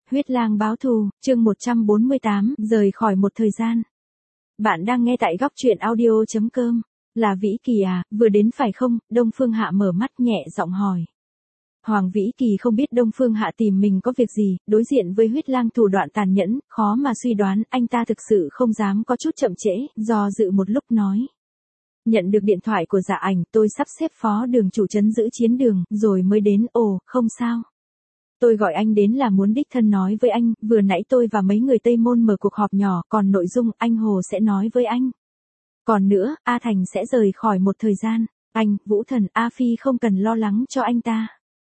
Huyết lang báo thù, chương 148, rời khỏi một thời gian. Bạn đang nghe tại góc truyện audio.com. Là Vĩ Kỳ à, vừa đến phải không? Đông Phương Hạ mở mắt nhẹ giọng hỏi. Hoàng Vĩ Kỳ không biết Đông Phương Hạ tìm mình có việc gì, đối diện với huyết lang thủ đoạn tàn nhẫn, khó mà suy đoán, anh ta thực sự không dám có chút chậm trễ, do dự một lúc nói. Nhận được điện thoại của Dạ Ảnh, tôi sắp xếp phó đường chủ trấn giữ chiến đường, rồi mới đến. Ồ, không sao. Tôi gọi anh đến là muốn đích thân nói với anh, vừa nãy tôi và mấy người Tây Môn mở cuộc họp nhỏ, còn nội dung anh Hồ sẽ nói với anh. Còn nữa, A Thành sẽ rời khỏi một thời gian, anh, Vũ Thần, A Phi không cần lo lắng cho anh ta.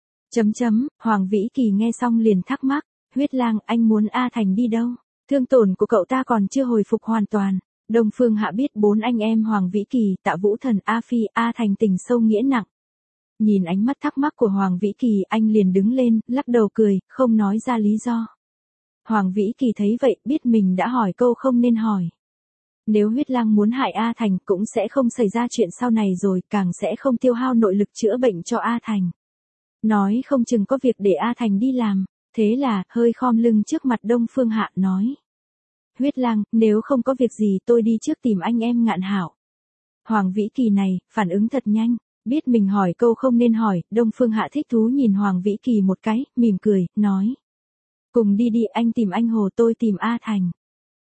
Hoàng Vĩ Kỳ nghe xong liền thắc mắc, huyết lang, anh muốn A Thành đi đâu? Thương tổn của cậu ta còn chưa hồi phục hoàn toàn. Đông Phương Hạ biết bốn anh em Hoàng Vĩ Kỳ, Tạ Vũ Thần, A Phi, A Thành tình sâu nghĩa nặng. Nhìn ánh mắt thắc mắc của Hoàng Vĩ Kỳ, anh liền đứng lên, lắc đầu cười, không nói ra lý do. Hoàng Vĩ Kỳ thấy vậy, biết mình đã hỏi câu không nên hỏi. Nếu huyết lang muốn hại A Thành cũng sẽ không xảy ra chuyện sau này rồi, càng sẽ không tiêu hao nội lực chữa bệnh cho A Thành. Nói không chừng có việc để A Thành đi làm, thế là, hơi khom lưng trước mặt Đông Phương Hạ nói. Huyết lang, nếu không có việc gì tôi đi trước tìm anh em Ngạn Hạo. Hoàng Vĩ Kỳ này, phản ứng thật nhanh. Biết mình hỏi câu không nên hỏi, Đông Phương Hạ thích thú nhìn Hoàng Vĩ Kỳ một cái, mỉm cười, nói. Cùng đi đi, anh tìm anh Hồ, tôi tìm A Thành.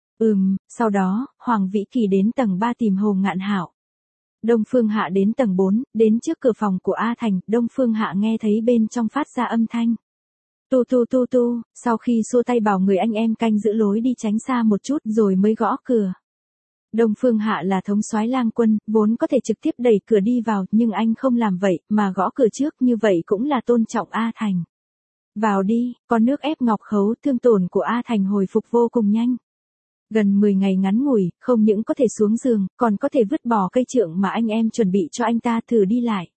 Sau đó, Hoàng Vĩ Kỳ đến tầng 3 tìm Hồ Ngạn Hạo. Đông Phương Hạ đến tầng 4, đến trước cửa phòng của A Thành, Đông Phương Hạ nghe thấy bên trong phát ra âm thanh. Tu tu tu tu, sau khi xua tay bảo người anh em canh giữ lối đi tránh xa một chút rồi mới gõ cửa. Đông Phương Hạ là thống soái lang quân, vốn có thể trực tiếp đẩy cửa đi vào, nhưng anh không làm vậy, mà gõ cửa trước, như vậy cũng là tôn trọng A Thành. Vào đi, có nước ép ngọc khấu, thương tổn của A Thành hồi phục vô cùng nhanh. Gần 10 ngày ngắn ngủi, không những có thể xuống giường, còn có thể vứt bỏ cây trượng mà anh em chuẩn bị cho anh ta thử đi lại.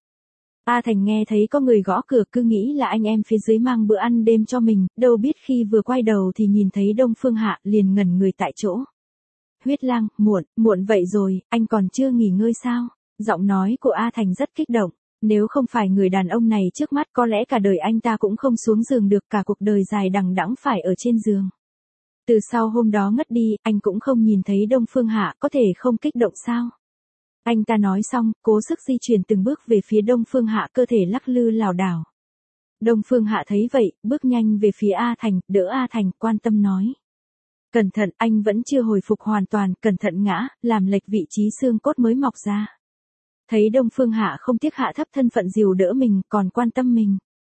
A Thành nghe thấy có người gõ cửa cứ nghĩ là anh em phía dưới mang bữa ăn đêm cho mình, đâu biết khi vừa quay đầu thì nhìn thấy Đông Phương Hạ liền ngẩn người tại chỗ. Huyết lang, muộn vậy rồi, anh còn chưa nghỉ ngơi sao? Giọng nói của A Thành rất kích động. Nếu không phải người đàn ông này trước mắt có lẽ cả đời anh ta cũng không xuống giường được, cả cuộc đời dài đằng đẵng phải ở trên giường. Từ sau hôm đó ngất đi, anh cũng không nhìn thấy Đông Phương Hạ, có thể không kích động sao? Anh ta nói xong, cố sức di chuyển từng bước về phía Đông Phương Hạ, cơ thể lắc lư lảo đảo. Đông Phương Hạ thấy vậy, bước nhanh về phía A Thành, đỡ A Thành, quan tâm nói. Cẩn thận, anh vẫn chưa hồi phục hoàn toàn, cẩn thận ngã, làm lệch vị trí xương cốt mới mọc ra. Thấy Đông Phương Hạ không tiếc hạ thấp thân phận dìu đỡ mình, còn quan tâm mình.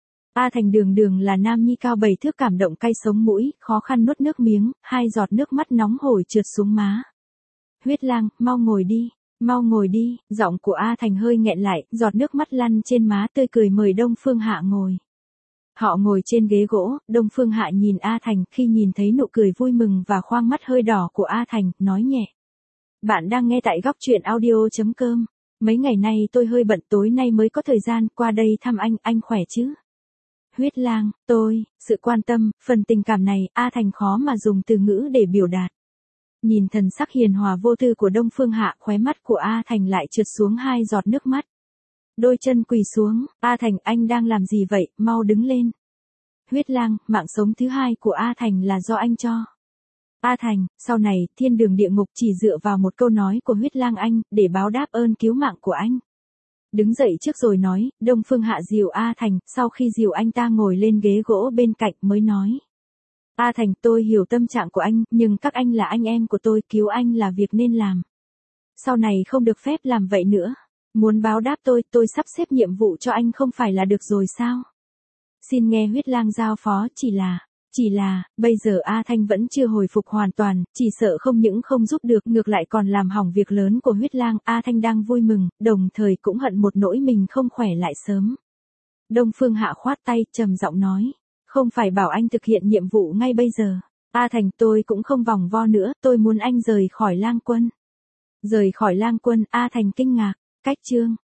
A Thành đường là nam nhi cao 7 thước, cảm động cay sống mũi, khó khăn nuốt nước miếng, 2 giọt nước mắt nóng hổi trượt xuống má. Huyết lang, mau ngồi đi, giọng của A Thành hơi nghẹn lại, giọt nước mắt lăn trên má, tươi cười mời Đông Phương Hạ ngồi. Họ ngồi trên ghế gỗ, Đông Phương Hạ nhìn A Thành, khi nhìn thấy nụ cười vui mừng và khoang mắt hơi đỏ của A Thành, nói nhẹ. Bạn đang nghe tại góc truyện audio.com. Mấy ngày nay tôi hơi bận, tối nay mới có thời gian qua đây thăm anh khỏe chứ? Huyết lang, sự quan tâm, phần tình cảm này, A Thành khó mà dùng từ ngữ để biểu đạt. Nhìn thần sắc hiền hòa vô tư của Đông Phương Hạ, khóe mắt của A Thành lại trượt xuống 2 giọt nước mắt. Đôi chân quỳ xuống, A Thành, anh đang làm gì vậy, mau đứng lên. Huyết lang, mạng sống thứ 2 của A Thành là do anh cho. A Thành, sau này, thiên đường địa ngục chỉ dựa vào một câu nói của huyết lang anh, để báo đáp ơn cứu mạng của anh. Đứng dậy trước rồi nói, Đông Phương Hạ dìu A Thành, sau khi dìu anh ta ngồi lên ghế gỗ bên cạnh mới nói. A Thành, tôi hiểu tâm trạng của anh, nhưng các anh là anh em của tôi, cứu anh là việc nên làm. Sau này không được phép làm vậy nữa. Muốn báo đáp tôi sắp xếp nhiệm vụ cho anh không phải là được rồi sao? Xin nghe huyết lang giao phó, chỉ là, bây giờ A Thanh vẫn chưa hồi phục hoàn toàn, chỉ sợ không những không giúp được, ngược lại còn làm hỏng việc lớn của huyết lang. A Thanh đang vui mừng, đồng thời cũng hận một nỗi mình không khỏe lại sớm. Đông Phương Hạ khoát tay, trầm giọng nói, không phải bảo anh thực hiện nhiệm vụ ngay bây giờ. A Thành, tôi cũng không vòng vo nữa, tôi muốn anh rời khỏi lang quân. Rời khỏi lang quân, A Thành kinh ngạc, cách chương.